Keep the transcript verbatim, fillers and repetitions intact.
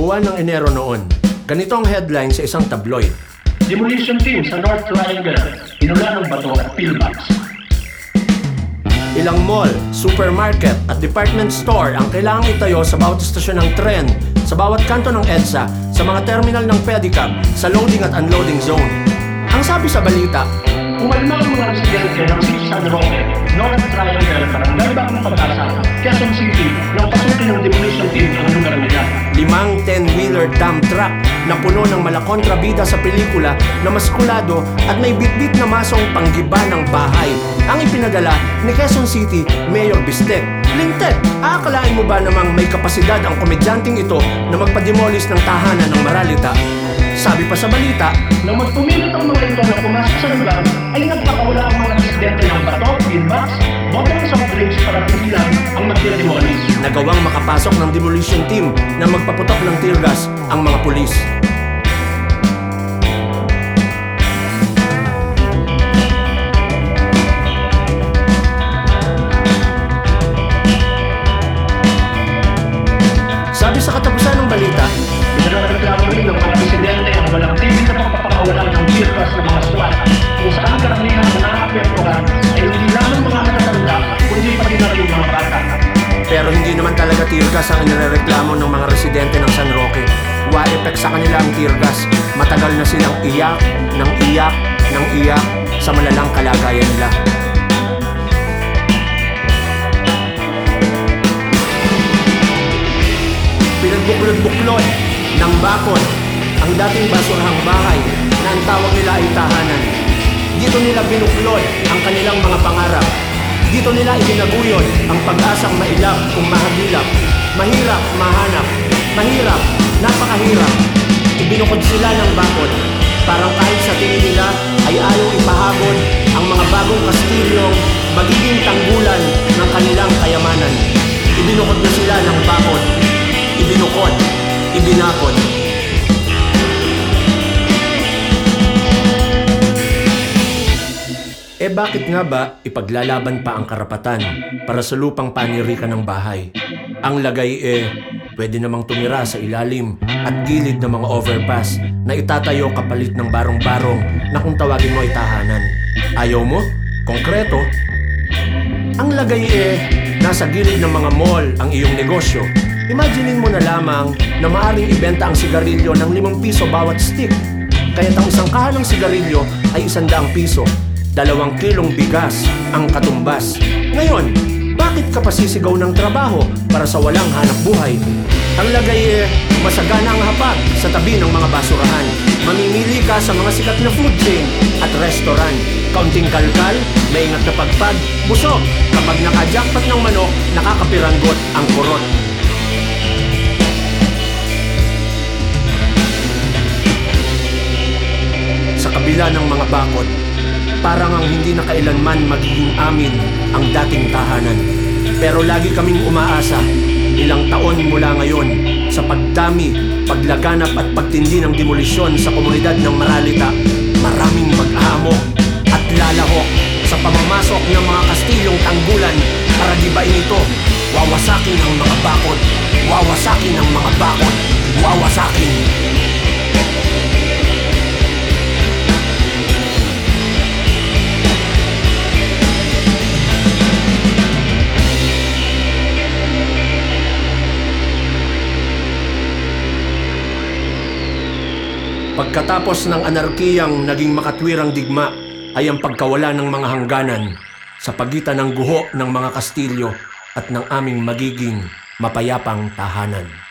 Buwan ng Enero noon, ganito ang headline sa isang tabloid. Demolition team sa North Triangle, inula ng bato at pillbox. Ilang mall, supermarket at department store ang kailangang itayo sa bawat istasyon ng tren, sa bawat kanto ng EDSA, sa mga terminal ng pedicab, sa loading at unloading zone. Ang sabi sa balita, Umalma ang mga residente ng City San Roque, North Triangle, Barangay Bagong Pag-asa, Quezon City, nang pasukin ng demolition team ang lugar nila. limang ten-wheeler dump truck na puno ng malakontrabida sa pelikula na maskulado at may bitbit na masong panggiba ng bahay ang ipinadala ni Quezon City Mayor Bistek. Lintek, aakalain mo ba namang may kapasidad ang komedyanteng ito na magpademolish ng tahanan ng Maralita? Sabi pa sa balita, Nang magpumilit ang mga ito na pumasok sa lugar, ay nagpakawala ang mga residente ng bato, pillbox, bote ng soft drinks para pigilan ang magdedemolish. nagawang makapasok ng demolition team na magpaputok ng tear gas ang mga pulis. Sabi sa katapusan ng balita, Pinagreklamo rin ng mga residente ang walang tigil na pagpapakawalan ng tear-gas ng mga SWAT kung saan karamihan na naapektuhan ay hindi lamang mga matatanda kundi pati na rin mga bata. pero hindi naman talaga tear gas ang inireklamo ng mga residente ng San Roque. Wa effect sa kanila ang tear gas. Matagal na silang iyak, nang iyak, nang iyak sa malalang kalagayan nila. Pinagbuklod-buklod ng bakod ang dating basurahang bahay na ang tawag nila ay tahanan. Dito nila binuklod ang kanilang mga pangarap. Dito nila itinaguyod ang pag-asang mailap kung mahagilap. Mahirap mahanap. Mahirap, napakahirap. Ibinukod sila ng bakod. Parang kahit sa tingin nila ay ayaw ipahabol ang mga bagong kastilyong magiging tanggulan ng kanilang kayamanan. Ibinukod na sila ng bakod. Ibinukod, ibinakod. Eh bakit nga ba ipaglalaban pa ang karapatan para sa lupang panirikan ng bahay? Ang lagay eh, pwede namang tumira sa ilalim at gilid ng mga overpass na itatayo kapalit ng barong-barong na kung tawagin mo ay tahanan. Ayaw mo? Konkreto? Ang lagay eh, nasa gilid ng mga mall ang iyong negosyo. Imaginin mo na lamang na maaring ibenta ang sigarilyo ng limang piso bawat stick. Kaya't ang isang kahan ng sigarilyo ay isandaang piso. Dalawang kilong bigas ang katumbas. Ngayon, bakit ka pasisigaw ng trabaho para sa walang hanap buhay? Ang lagay eh, masagana ang hapag sa tabi ng mga basurahan. Mamimili ka sa mga sikat na food chain at restaurant. Kaunting kalkal, maingat na pagpag, busog. Kapag nakajakpat ng manok, nakakapiranggot ang kurot. Sa kabila ng mga bakod, parang ang hindi na kailanman magiging amin ang dating tahanan. Pero lagi kaming umaasa, ilang taon mula ngayon, sa pagdami, paglaganap at pagtindi ng demolisyon sa komunidad ng Maralita, maraming mag-aamok at lalahok sa pamamasok ng mga kastilyong tanggulan para gibain ito. Wawasakin ang mga bakod, wawasakin ang mga bakod, wawasakin. Pagkatapos ng anarkiyang naging makatwirang digma ay ang pagkawala ng mga hangganan sa pagitan ng guho ng mga kastilyo at ng aming magiging mapayapang tahanan.